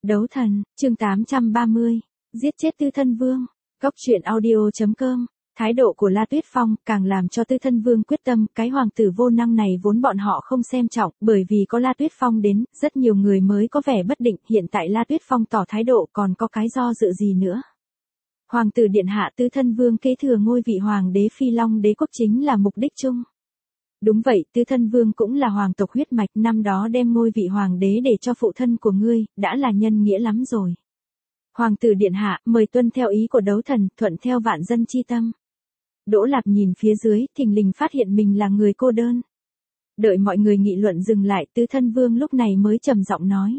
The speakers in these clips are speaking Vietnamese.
Đấu thần, chương 830, giết chết Tư Thân Vương. Cóc truyện audio.com. Thái độ của La Tuyết Phong càng làm cho Tư Thân Vương quyết tâm, cái hoàng tử vô năng này vốn bọn họ không xem trọng, bởi vì có La Tuyết Phong đến, rất nhiều người mới có vẻ bất định, hiện tại La Tuyết Phong tỏ thái độ còn có cái do dự gì nữa. Hoàng tử điện hạ Tư Thân Vương kế thừa ngôi vị hoàng đế Phi Long đế quốc chính là mục đích chung. Đúng vậy, Tư Thân Vương cũng là hoàng tộc huyết mạch, năm đó đem ngôi vị hoàng đế để cho phụ thân của ngươi, đã là nhân nghĩa lắm rồi. Hoàng tử điện hạ, mời tuân theo ý của đấu thần, thuận theo vạn dân chi tâm. Đỗ Lạp nhìn phía dưới, thình lình phát hiện mình là người cô đơn. Đợi mọi người nghị luận dừng lại, Tư Thân Vương lúc này mới trầm giọng nói.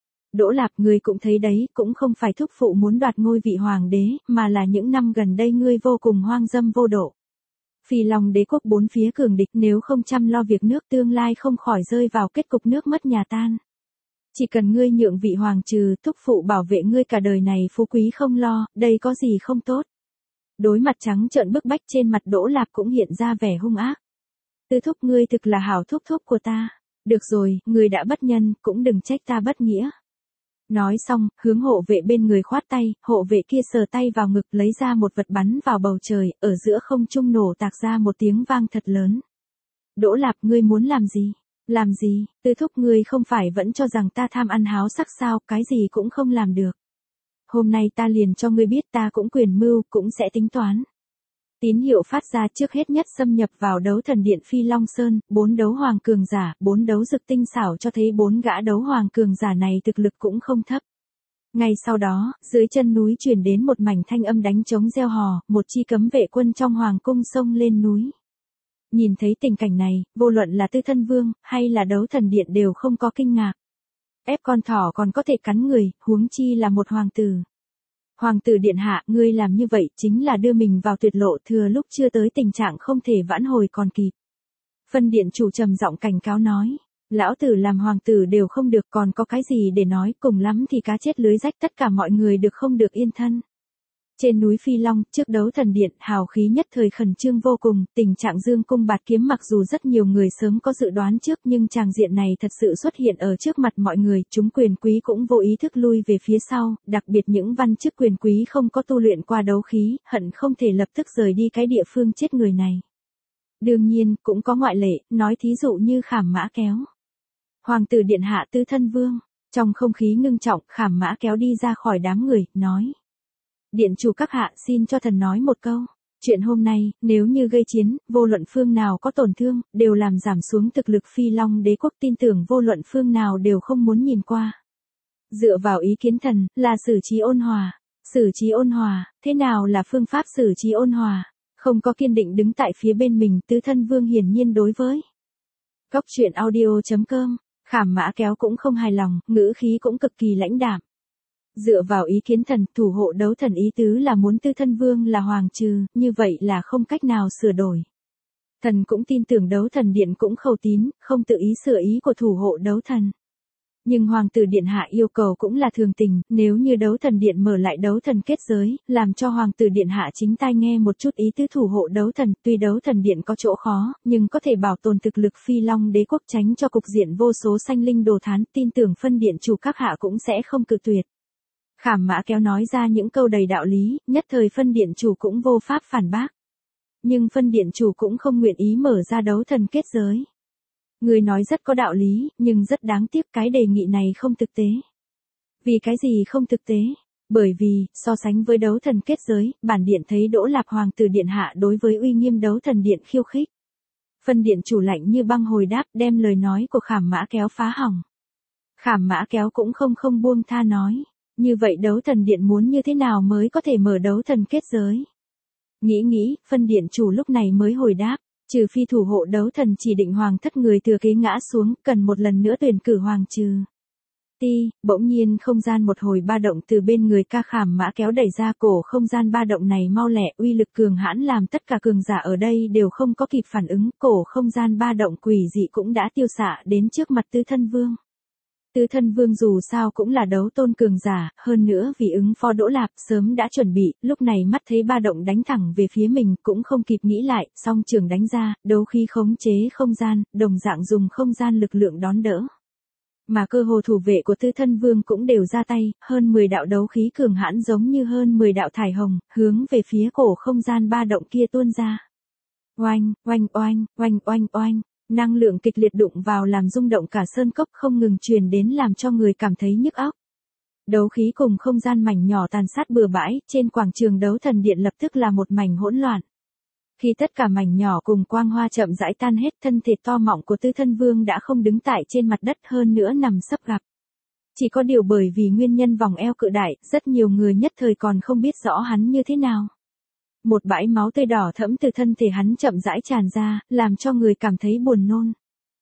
Đỗ Lạp, ngươi cũng thấy đấy, cũng không phải thúc phụ muốn đoạt ngôi vị hoàng đế, mà là những năm gần đây ngươi vô cùng hoang dâm vô độ. Phi Long đế quốc bốn phía cường địch, nếu không chăm lo việc nước tương lai không khỏi rơi vào kết cục nước mất nhà tan. Chỉ cần ngươi nhượng vị hoàng trừ, thúc phụ bảo vệ ngươi cả đời này phú quý không lo, đây có gì không tốt. Đối mặt trắng trợn bức bách trên mặt Đỗ Lạp cũng hiện ra vẻ hung ác. Tư thúc, ngươi thực là hảo thúc thúc của ta. Được rồi, ngươi đã bất nhân, cũng đừng trách ta bất nghĩa. Nói xong, hướng hộ vệ bên người khoát tay, hộ vệ kia sờ tay vào ngực lấy ra một vật bắn vào bầu trời, ở giữa không trung nổ tạc ra một tiếng vang thật lớn. Đỗ Lạp, ngươi muốn làm gì? Làm gì? Tư thúc, ngươi không phải vẫn cho rằng ta tham ăn háo sắc sao, cái gì cũng không làm được. Hôm nay ta liền cho ngươi biết ta cũng quyền mưu, cũng sẽ tính toán. Tín hiệu phát ra trước hết nhất xâm nhập vào đấu thần điện Phi Long Sơn, 4 đấu hoàng cường giả, 4 đấu dực tinh xảo cho thấy 4 gã đấu hoàng cường giả này thực lực cũng không thấp. Ngay sau đó, dưới chân núi truyền đến một mảnh thanh âm đánh trống reo hò, một chi cấm vệ quân trong hoàng cung xông lên núi. Nhìn thấy tình cảnh này, vô luận là Tư Thân Vương, hay là đấu thần điện đều không có kinh ngạc. Ép con thỏ còn có thể cắn người, huống chi là một hoàng tử. Hoàng tử điện hạ, ngươi làm như vậy chính là đưa mình vào tuyệt lộ, thừa lúc chưa tới tình trạng không thể vãn hồi còn kịp. Phân điện chủ trầm giọng cảnh cáo nói, lão tử làm hoàng tử đều không được, còn có cái gì để nói, cùng lắm thì cá chết lưới rách, tất cả mọi người được không được yên thân. Trên núi Phi Long, trước đấu thần điện, hào khí nhất thời khẩn trương vô cùng, tình trạng dương cung bạt kiếm mặc dù rất nhiều người sớm có dự đoán trước, nhưng tràng diện này thật sự xuất hiện ở trước mặt mọi người, chúng quyền quý cũng vô ý thức lui về phía sau, đặc biệt những văn chức quyền quý không có tu luyện qua đấu khí, hận không thể lập tức rời đi cái địa phương chết người này. Đương nhiên, cũng có ngoại lệ, nói thí dụ như Khảm Mã Kéo. Hoàng tử điện hạ Tư Thân Vương, trong không khí ngưng trọng, Khảm Mã Kéo đi ra khỏi đám người, nói. Điện chủ các hạ, xin cho thần nói một câu. Chuyện hôm nay, nếu như gây chiến, vô luận phương nào có tổn thương, đều làm giảm xuống thực lực Phi Long đế quốc, tin tưởng vô luận phương nào đều không muốn nhìn qua. Dựa vào ý kiến thần, là xử trí ôn hòa. Xử trí ôn hòa, thế nào là phương pháp xử trí ôn hòa? Không có kiên định đứng tại phía bên mình, Tư Thân Vương hiển nhiên đối với. Cóc truyện audio.com, Khảm Mã Kéo cũng không hài lòng, ngữ khí cũng cực kỳ lãnh đạm. Dựa vào ý kiến thần, thủ hộ đấu thần ý tứ là muốn Tư Thân Vương là hoàng trừ, như vậy là không cách nào sửa đổi. Thần cũng tin tưởng đấu thần điện cũng khẩu tín, không tự ý sửa ý của thủ hộ đấu thần. Nhưng hoàng tử điện hạ yêu cầu cũng là thường tình, nếu như đấu thần điện mở lại đấu thần kết giới, làm cho hoàng tử điện hạ chính tai nghe một chút ý tứ thủ hộ đấu thần, tuy đấu thần điện có chỗ khó, nhưng có thể bảo tồn thực lực Phi Long đế quốc, tránh cho cục diện vô số sanh linh đồ thán, tin tưởng phân điện chủ các hạ cũng sẽ không cự tuyệt. Khảm Mã Kéo nói ra những câu đầy đạo lý, nhất thời phân điện chủ cũng vô pháp phản bác. Nhưng phân điện chủ cũng không nguyện ý mở ra đấu thần kết giới. Người nói rất có đạo lý, nhưng rất đáng tiếc cái đề nghị này không thực tế. Vì cái gì không thực tế? Bởi vì, so sánh với đấu thần kết giới, bản điện thấy Đỗ Lạp hoàng tử điện hạ đối với uy nghiêm đấu thần điện khiêu khích. Phân điện chủ lạnh như băng hồi đáp, đem lời nói của Khảm Mã Kéo phá hỏng. Khảm Mã Kéo cũng không buông tha nói. Như vậy đấu thần điện muốn như thế nào mới có thể mở đấu thần kết giới? Nghĩ, phân điện chủ lúc này mới hồi đáp, trừ phi thủ hộ đấu thần chỉ định hoàng thất người thừa kế ngã xuống, cần một lần nữa tuyển cử hoàng trừ. Bỗng nhiên không gian một hồi ba động từ bên người ca Khảm Mã Kéo đẩy ra, cổ không gian ba động này mau lẹ, uy lực cường hãn làm tất cả cường giả ở đây đều không có kịp phản ứng, cổ không gian ba động quỷ dị cũng đã tiêu xạ đến trước mặt Tư Thân Vương. Tư Thân Vương dù sao cũng là đấu tôn cường giả, hơn nữa vì ứng phó Đỗ Lạp sớm đã chuẩn bị, lúc này mắt thấy ba động đánh thẳng về phía mình, cũng không kịp nghĩ lại, song trường đánh ra, đấu khí khống chế không gian, đồng dạng dùng không gian lực lượng đón đỡ. Mà cơ hồ thủ vệ của Tư Thân Vương cũng đều ra tay, hơn 10 đạo đấu khí cường hãn giống như hơn 10 đạo thải hồng, hướng về phía cổ không gian ba động kia tuôn ra. Oanh, oanh oanh, oanh oanh oanh, năng lượng kịch liệt đụng vào làm rung động cả sơn cốc không ngừng truyền đến làm cho người cảm thấy nhức óc. Đấu khí cùng không gian mảnh nhỏ tàn sát bừa bãi, trên quảng trường đấu thần điện lập tức là một mảnh hỗn loạn. Khi tất cả mảnh nhỏ cùng quang hoa chậm rãi tan hết, thân thể to mọng của Tư Thân Vương đã không đứng tại trên mặt đất, hơn nữa nằm sấp gặp. Chỉ có điều bởi vì nguyên nhân vòng eo cự đại, rất nhiều người nhất thời còn không biết rõ hắn như thế nào. Một bãi máu tươi đỏ thẫm từ thân thể hắn chậm rãi tràn ra, làm cho người cảm thấy buồn nôn.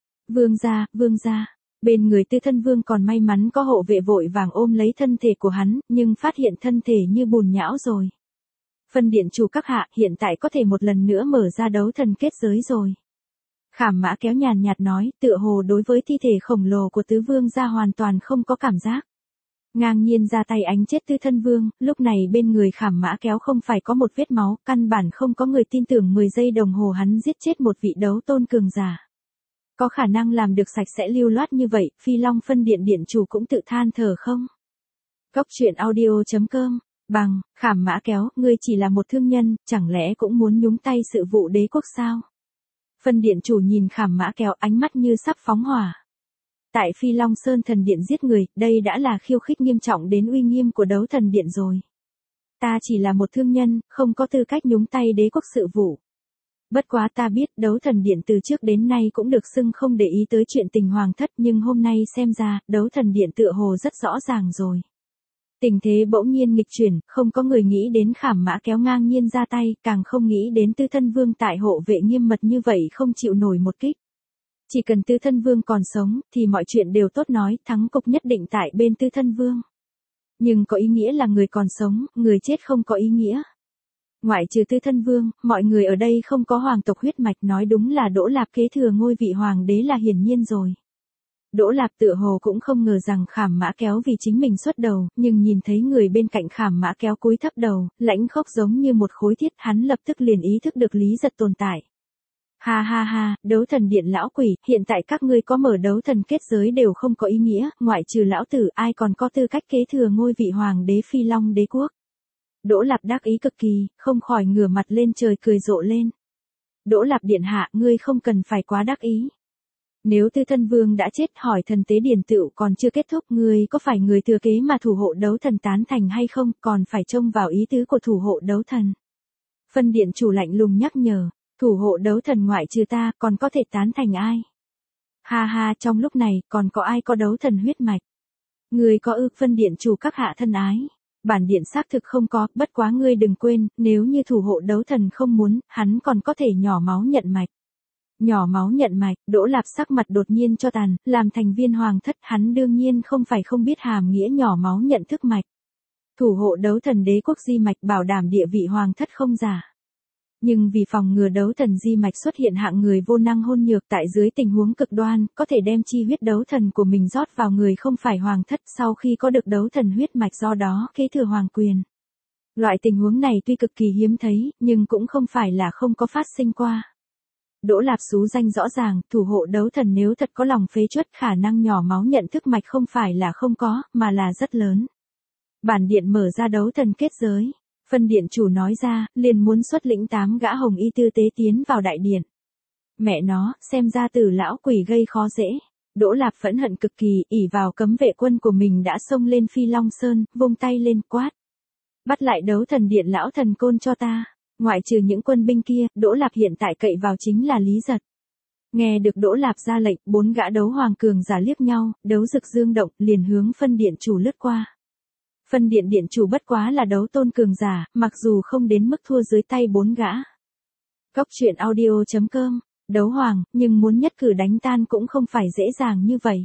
Vương gia. Bên người Tư Thân Vương còn may mắn có hộ vệ vội vàng ôm lấy thân thể của hắn, nhưng phát hiện thân thể như bùn nhão rồi. Phân điện chủ các hạ, hiện tại có thể một lần nữa mở ra đấu thần kết giới rồi. Khảm Mã Kéo nhàn nhạt nói, tựa hồ đối với thi thể khổng lồ của tứ vương gia hoàn toàn không có cảm giác. Ngang nhiên ra tay ánh chết Tư Thân Vương, lúc này bên người Khảm Mã Kéo không phải có một vết máu, căn bản không có người tin tưởng 10 giây đồng hồ hắn giết chết một vị đấu tôn cường giả. Có khả năng làm được sạch sẽ lưu loát như vậy, Phi Long phân điện điện chủ cũng tự than thở không? Cốc truyện audio.com Bằng, Khảm Mã Kéo, ngươi chỉ là một thương nhân, chẳng lẽ cũng muốn nhúng tay sự vụ đế quốc sao? Phân điện chủ nhìn Khảm Mã Kéo ánh mắt như sắp phóng hỏa. Tại Phi Long Sơn thần điện giết người, đây đã là khiêu khích nghiêm trọng đến uy nghiêm của đấu thần điện rồi. Ta chỉ là một thương nhân, không có tư cách nhúng tay đế quốc sự vụ. Bất quá ta biết đấu thần điện từ trước đến nay cũng được xưng không để ý tới chuyện tình hoàng thất, nhưng hôm nay xem ra, đấu thần điện tựa hồ rất rõ ràng rồi. Tình thế bỗng nhiên nghịch chuyển, không có người nghĩ đến Khảm Mã Kéo ngang nhiên ra tay, càng không nghĩ đến Tư Thân Vương tại hộ vệ nghiêm mật như vậy không chịu nổi một kích. Chỉ cần Tư Thân Vương còn sống, thì mọi chuyện đều tốt nói, thắng cục nhất định tại bên Tư Thân Vương. Nhưng có ý nghĩa là người còn sống, người chết không có ý nghĩa. Ngoại trừ Tư Thân Vương, mọi người ở đây không có hoàng tộc huyết mạch, nói đúng là Đỗ Lạp kế thừa ngôi vị hoàng đế là hiển nhiên rồi. Đỗ Lạp tựa hồ cũng không ngờ rằng Khảm Mã Kéo vì chính mình xuất đầu, nhưng nhìn thấy người bên cạnh Khảm Mã Kéo cúi thấp đầu, lãnh khốc giống như một khối thiết, hắn lập tức liền ý thức được Lý Giật tồn tại. Ha, đấu thần điện lão quỷ, hiện tại các ngươi có mở đấu thần kết giới đều không có ý nghĩa, ngoại trừ lão tử ai còn có tư cách kế thừa ngôi vị hoàng đế Phi Long đế quốc. Đỗ Lạp đắc ý cực kỳ, không khỏi ngửa mặt lên trời cười rộ lên. Đỗ Lạp điện hạ, ngươi không cần phải quá đắc ý. Nếu Tư Thân Vương đã chết, hỏi thần tế điển tựu còn chưa kết thúc, ngươi có phải người thừa kế mà thủ hộ đấu thần tán thành hay không, còn phải trông vào ý tứ của thủ hộ đấu thần. Phân điện chủ lạnh lùng nhắc nhở, thủ hộ đấu thần ngoại trừ ta, còn có thể tán thành ai? Ha, trong lúc này, còn có ai có đấu thần huyết mạch? Ngươi có ư? Phân điện chủ các hạ thân ái. Bản điện xác thực không có, bất quá ngươi đừng quên, nếu như thủ hộ đấu thần không muốn, hắn còn có thể nhỏ máu nhận mạch. Nhỏ máu nhận mạch, Đỗ Lạp sắc mặt đột nhiên cho tàn, làm thành viên hoàng thất, hắn đương nhiên không phải không biết hàm nghĩa nhỏ máu nhận thức mạch. Thủ hộ đấu thần đế quốc di mạch bảo đảm địa vị hoàng thất không giả. Nhưng vì phòng ngừa đấu thần di mạch xuất hiện hạng người vô năng hôn nhược tại dưới tình huống cực đoan, có thể đem chi huyết đấu thần của mình rót vào người không phải hoàng thất sau khi có được đấu thần huyết mạch do đó kế thừa hoàng quyền. Loại tình huống này tuy cực kỳ hiếm thấy, nhưng cũng không phải là không có phát sinh qua. Đỗ Lạp xú danh rõ ràng, thủ hộ đấu thần nếu thật có lòng phế truất khả năng nhỏ máu nhận thức mạch không phải là không có, mà là rất lớn. Bản điện mở ra đấu thần kết giới. Phân điện chủ nói ra, liền muốn xuất lĩnh 8 gã hồng y tư tế tiến vào đại điện. Mẹ nó, xem ra Tử lão quỷ gây khó dễ. Đỗ Lạp phẫn hận cực kỳ, ỷ vào cấm vệ quân của mình đã xông lên Phi Long Sơn, vung tay lên quát. Bắt lại đấu thần điện lão thần côn cho ta. Ngoại trừ những quân binh kia, Đỗ Lạp hiện tại cậy vào chính là Lý Giật. Nghe được Đỗ Lạp ra lệnh, 4 gã đấu hoàng cường giả liếc nhau, đấu rực dương động, liền hướng phân điện chủ lướt qua. Phân điện điện chủ bất quá là đấu tôn cường giả, mặc dù không đến mức thua dưới tay 4 gã. Cốc truyện audio.com, đấu hoàng, nhưng muốn nhất cử đánh tan cũng không phải dễ dàng như vậy.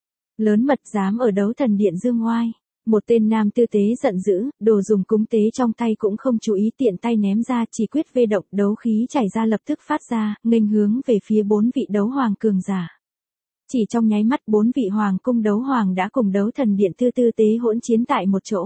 Lớn mật dám ở đấu thần điện dương oai. Một tên nam tư tế giận dữ, đồ dùng cúng tế trong tay cũng không chú ý tiện tay ném ra, chỉ quyết vê động, đấu khí chảy ra lập tức phát ra, nghênh hướng về phía 4 vị đấu hoàng cường giả. Chỉ trong nháy mắt 4 vị hoàng cung đấu hoàng đã cùng đấu thần điện tư tế hỗn chiến tại một chỗ.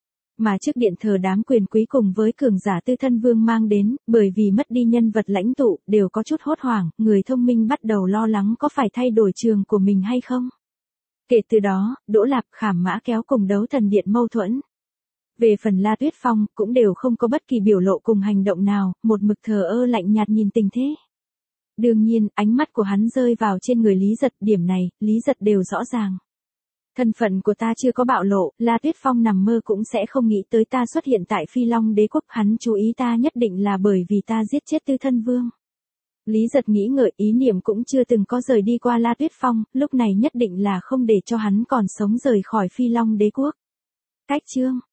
Mà trước điện thờ đám quyền quý cùng với cường giả Tư Thân Vương mang đến, bởi vì mất đi nhân vật lãnh tụ, đều có chút hốt hoảng, người thông minh bắt đầu lo lắng có phải thay đổi trường của mình hay không. Kể từ đó, Đỗ Lạp Khảm Mã kéo cùng đấu thần điện mâu thuẫn. Về phần La Tuyết Phong, cũng đều không có bất kỳ biểu lộ cùng hành động nào, một mực thờ ơ lạnh nhạt nhìn tình thế. Đương nhiên, ánh mắt của hắn rơi vào trên người Lý Giật, điểm này, Lý Giật đều rõ ràng. Thân phận của ta chưa có bạo lộ, La Tuyết Phong nằm mơ cũng sẽ không nghĩ tới ta xuất hiện tại Phi Long Đế quốc, hắn chú ý ta nhất định là bởi vì ta giết chết Tư Thân Vương. Lý Giật nghĩ ngợi, ý niệm cũng chưa từng có rời đi qua La Tuyết Phong, lúc này nhất định là không để cho hắn còn sống rời khỏi Phi Long Đế quốc. Cách chương